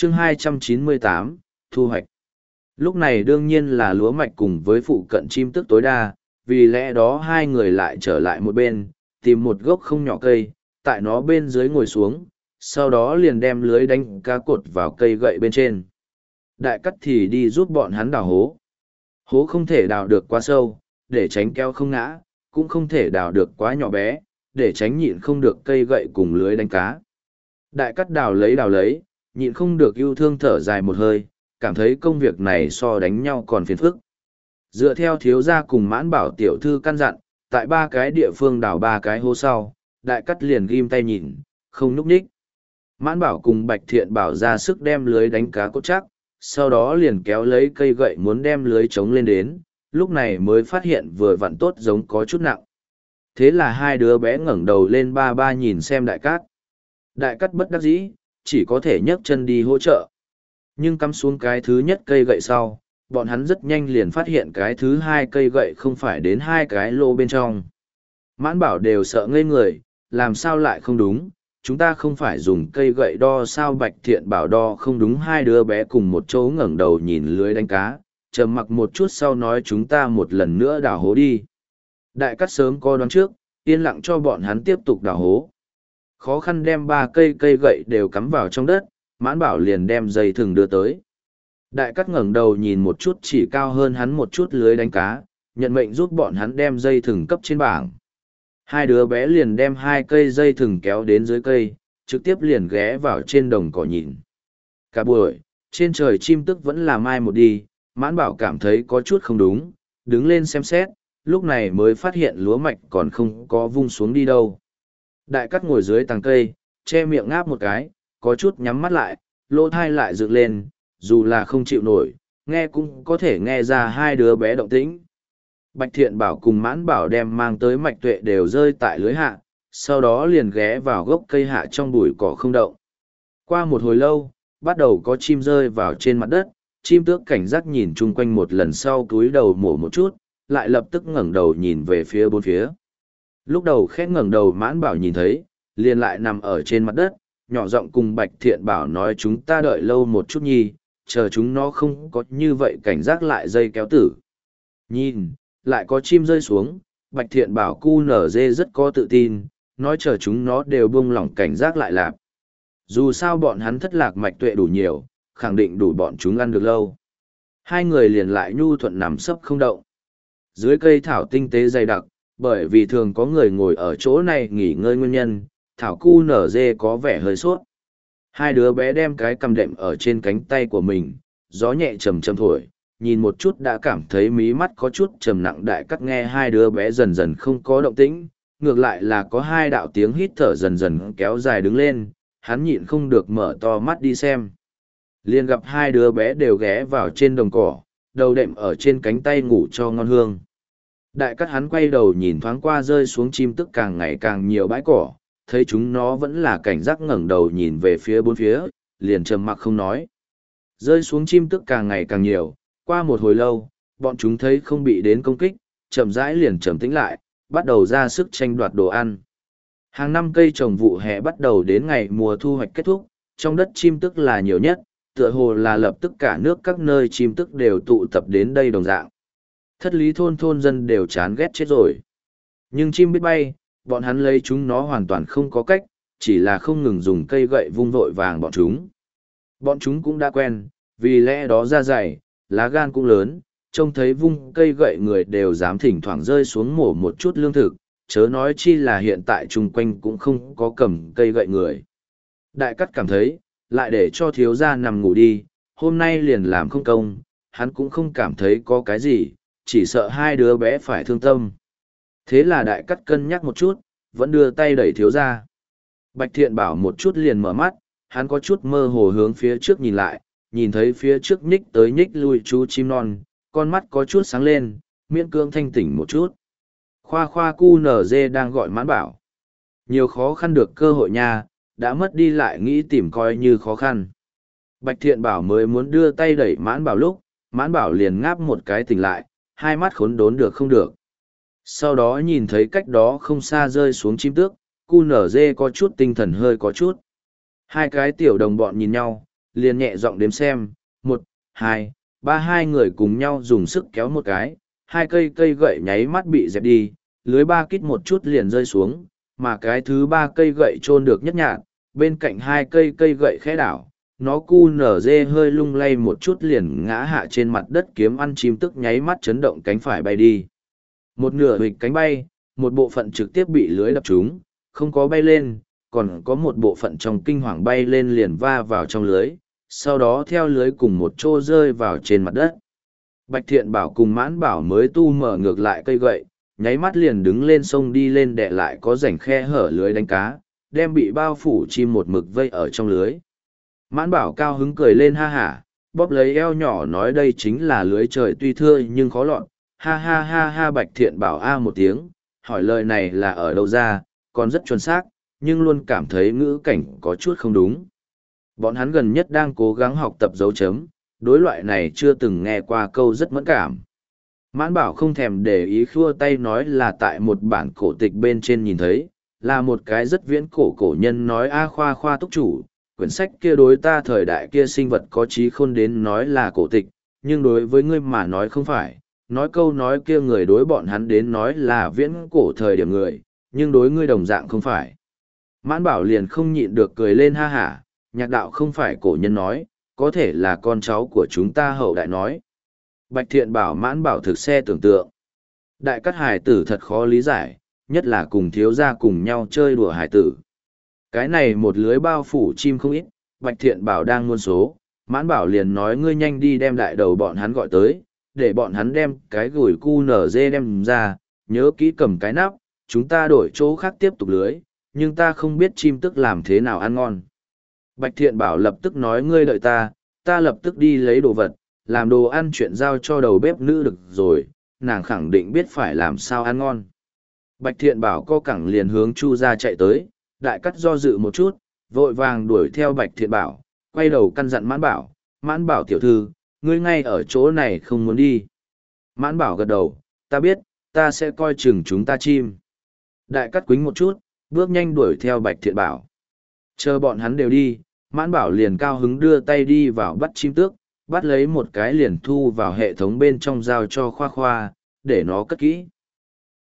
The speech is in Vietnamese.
chương 298, thu hoạch. Lúc này đương nhiên là lúa mạch cùng với phụ cận chim tức tối đa, vì lẽ đó hai người lại trở lại một bên, tìm một gốc không nhỏ cây, tại nó bên dưới ngồi xuống, sau đó liền đem lưới đánh cá cột vào cây gậy bên trên. Đại cắt thì đi giúp bọn hắn đào hố. Hố không thể đào được quá sâu, để tránh keo không ngã, cũng không thể đào được quá nhỏ bé, để tránh nhịn không được cây gậy cùng lưới đánh cá. Đại cắt đào lấy, nhịn không được yêu thương thở dài một hơi, cảm thấy công việc này so đánh nhau còn phiền phức. Dựa theo thiếu gia cùng Mãn Bảo tiểu thư căn dặn, tại ba cái địa phương đào ba cái hố sau, đại cắt liền ghim tay nhìn, không núp ních. Mãn Bảo cùng Bạch Thiện Bảo ra sức đem lưới đánh cá cốt chắc, sau đó liền kéo lấy cây gậy muốn đem lưới chống lên đến, lúc này mới phát hiện vừa vặn tốt giống có chút nặng. Thế là hai đứa bé ngẩng đầu lên ba ba nhìn xem đại cát. Đại cát bất đắc dĩ, chỉ có thể nhấc chân đi hỗ trợ. Nhưng cắm xuống cái thứ nhất cây gậy sau, bọn hắn rất nhanh liền phát hiện cái thứ hai cây gậy không phải đến hai cái lô bên trong. Mãn Bảo đều sợ ngây người, làm sao lại không đúng, chúng ta không phải dùng cây gậy đo sao. Bạch Thiện Bảo đo không đúng. Hai đứa bé cùng một chỗ ngẩng đầu nhìn lưới đánh cá, trầm mặc một chút sau nói chúng ta một lần nữa đào hố đi. Đại cắt sớm có đoán trước, yên lặng cho bọn hắn tiếp tục đào hố. Khó khăn đem ba cây gậy đều cắm vào trong đất, Mãn Bảo liền đem dây thừng đưa tới. Đại cắt ngẩng đầu nhìn một chút chỉ cao hơn hắn một chút lưới đánh cá, nhận mệnh giúp bọn hắn đem dây thừng cấp trên bảng. Hai đứa bé liền đem hai cây dây thừng kéo đến dưới cây, trực tiếp liền ghé vào trên đồng cỏ nhìn. Cả buổi, trên trời chim tức vẫn là mai một đi, Mãn Bảo cảm thấy có chút không đúng, đứng lên xem xét, lúc này mới phát hiện lúa mạch còn không có vung xuống đi đâu. Đại cắt ngồi dưới tàng cây, che miệng ngáp một cái, có chút nhắm mắt lại, lỗ thai lại dựng lên, dù là không chịu nổi, nghe cũng có thể nghe ra hai đứa bé động tĩnh. Bạch Thiện Bảo cùng Mãn Bảo đem mang tới mạch tuệ đều rơi tại lưới hạ, sau đó liền ghé vào gốc cây hạ trong bụi cỏ không động. Qua một hồi lâu, bắt đầu có chim rơi vào trên mặt đất, chim tước cảnh giác nhìn chung quanh một lần sau cúi đầu mổ một chút, lại lập tức ngẩng đầu nhìn về phía bốn phía. Lúc đầu khẽ ngẩng đầu Mãn Bảo nhìn thấy, liền lại nằm ở trên mặt đất, nhỏ giọng cùng Bạch Thiện Bảo nói chúng ta đợi lâu một chút nhi, chờ chúng nó không có như vậy cảnh giác lại dây kéo tử. Nhìn, lại có chim rơi xuống, Bạch Thiện Bảo cu nở dê rất có tự tin, nói chờ chúng nó đều buông lỏng cảnh giác lại lạp. Dù sao bọn hắn thất lạc mạch tuệ đủ nhiều, khẳng định đủ bọn chúng ăn được lâu. Hai người liền lại nhu thuận nằm sấp không động. Dưới cây thảo tinh tế dày đặc, bởi vì thường có người ngồi ở chỗ này nghỉ ngơi nguyên nhân, thảo cu nở dê có vẻ hơi sốt. Hai đứa bé đem cái cầm đệm ở trên cánh tay của mình, gió nhẹ trầm trầm thổi, nhìn một chút đã cảm thấy mí mắt có chút trầm nặng. Đại cắt nghe hai đứa bé dần dần không có động tĩnh, ngược lại là có hai đạo tiếng hít thở dần dần kéo dài đứng lên, hắn nhịn không được mở to mắt đi xem. Liền gặp hai đứa bé đều ghé vào trên đồng cỏ, đầu đệm ở trên cánh tay ngủ cho ngon hương. Đại cắt hắn quay đầu nhìn thoáng qua rơi xuống chim tức càng ngày càng nhiều bãi cỏ, thấy chúng nó vẫn là cảnh giác ngẩng đầu nhìn về phía bốn phía, liền trầm mặc không nói. Rơi xuống chim tức càng ngày càng nhiều, qua một hồi lâu, bọn chúng thấy không bị đến công kích, chậm rãi liền trầm tĩnh lại, bắt đầu ra sức tranh đoạt đồ ăn. Hàng năm cây trồng vụ hè bắt đầu đến ngày mùa thu hoạch kết thúc, trong đất chim tức là nhiều nhất, tựa hồ là lập tức cả nước các nơi chim tức đều tụ tập đến đây đồng dạng. Thất lý thôn dân đều chán ghét chết rồi. Nhưng chim biết bay, bọn hắn lấy chúng nó hoàn toàn không có cách, chỉ là không ngừng dùng cây gậy vung vội vàng bọn chúng. Bọn chúng cũng đã quen, vì lẽ đó da dày, lá gan cũng lớn, trông thấy vung cây gậy người đều dám thỉnh thoảng rơi xuống mổ một chút lương thực, chớ nói chi là hiện tại chung quanh cũng không có cầm cây gậy người. Đại cắt cảm thấy, lại để cho thiếu gia nằm ngủ đi, hôm nay liền làm không công, hắn cũng không cảm thấy có cái gì, chỉ sợ hai đứa bé phải thương tâm. Thế là đại cắt cân nhắc một chút, vẫn đưa tay đẩy thiếu gia. Bạch Thiện Bảo một chút liền mở mắt, hắn có chút mơ hồ hướng phía trước nhìn lại, nhìn thấy phía trước nhích tới nhích lui chú chim non, con mắt có chút sáng lên, miễn cưỡng thanh tỉnh một chút. Khoa khoa cu nở dê đang gọi Mãn Bảo. Nhiều khó khăn được cơ hội nha, đã mất đi lại nghĩ tìm coi như khó khăn. Bạch Thiện Bảo mới muốn đưa tay đẩy Mãn Bảo lúc, Mãn Bảo liền ngáp một cái tỉnh lại, hai mắt khốn đốn được không được. Sau đó nhìn thấy cách đó không xa rơi xuống chim tước, cu nở dê có chút tinh thần hơi có chút. Hai cái tiểu đồng bọn nhìn nhau, liền nhẹ giọng đếm xem, 1, 2, 3 hai người cùng nhau dùng sức kéo một cái, hai cây gậy nháy mắt bị dẹp đi, lưới ba kít một chút liền rơi xuống, mà cái thứ ba cây gậy chôn được nhất nhạt, bên cạnh hai cây gậy khẽ đảo, nó cu nở dê hơi lung lay một chút liền ngã hạ trên mặt đất, kiếm ăn chim tức nháy mắt chấn động cánh phải bay đi. Một nửa hịch cánh bay, một bộ phận trực tiếp bị lưới đập trúng, không có bay lên, còn có một bộ phận trong kinh hoàng bay lên liền va vào trong lưới, sau đó theo lưới cùng một chỗ rơi vào trên mặt đất. Bạch Thiện Bảo cùng Mãn Bảo mới tu mở ngược lại cây gậy, nháy mắt liền đứng lên sông đi lên đè lại có rảnh khe hở lưới đánh cá, đem bị bao phủ chim một mực vây ở trong lưới. Mãn Bảo cao hứng cười lên ha hả, bóp lấy eo nhỏ nói đây chính là lưới trời tuy thưa nhưng khó lọt, ha ha ha ha. Bạch Thiện Bảo a một tiếng, hỏi lời này là ở đâu ra, còn rất chuẩn xác, nhưng luôn cảm thấy ngữ cảnh có chút không đúng. Bọn hắn gần nhất đang cố gắng học tập dấu chấm, đối loại này chưa từng nghe qua câu rất mẫn cảm. Mãn Bảo không thèm để ý, khua tay nói là tại một bản cổ tịch bên trên nhìn thấy, là một cái rất viễn cổ nhân nói a khoa khoa túc chủ, quyển sách kia đối ta thời đại kia sinh vật có trí khôn đến nói là cổ tịch, nhưng đối với ngươi mà nói không phải, nói câu nói kia người đối bọn hắn đến nói là viễn cổ thời điểm người, nhưng đối ngươi đồng dạng không phải. Mãn Bảo liền không nhịn được cười lên ha hả, nhạc đạo không phải cổ nhân nói, có thể là con cháu của chúng ta hậu đại nói. Bạch Thiện Bảo Mãn Bảo thực xe tưởng tượng. Đại cắt hải tử thật khó lý giải, nhất là cùng thiếu gia cùng nhau chơi đùa hải tử. Cái này một lưới bao phủ chim không ít, Bạch Thiện Bảo đang muôn số, Mãn Bảo liền nói ngươi nhanh đi đem đại đầu bọn hắn gọi tới, để bọn hắn đem cái gùi cu nở dê đem ra, nhớ kỹ cầm cái nắp, chúng ta đổi chỗ khác tiếp tục lưới, nhưng ta không biết chim tức làm thế nào ăn ngon. Bạch Thiện Bảo lập tức nói ngươi đợi ta lập tức đi lấy đồ vật, làm đồ ăn chuyện giao cho đầu bếp nữ được rồi, nàng khẳng định biết phải làm sao ăn ngon. Bạch Thiện Bảo co cẳng liền hướng Chu ra chạy tới, đại cắt do dự một chút, vội vàng đuổi theo Bạch Thiện Bảo, quay đầu căn dặn Mãn Bảo tiểu thư, ngươi ngay ở chỗ này không muốn đi. Mãn Bảo gật đầu, ta biết, ta sẽ coi chừng chúng ta chim. Đại cắt quính một chút, bước nhanh đuổi theo Bạch Thiện Bảo. Chờ bọn hắn đều đi, Mãn Bảo liền cao hứng đưa tay đi vào bắt chim tước, bắt lấy một cái liền thu vào hệ thống bên trong giao cho Khoa Khoa, để nó cất kỹ.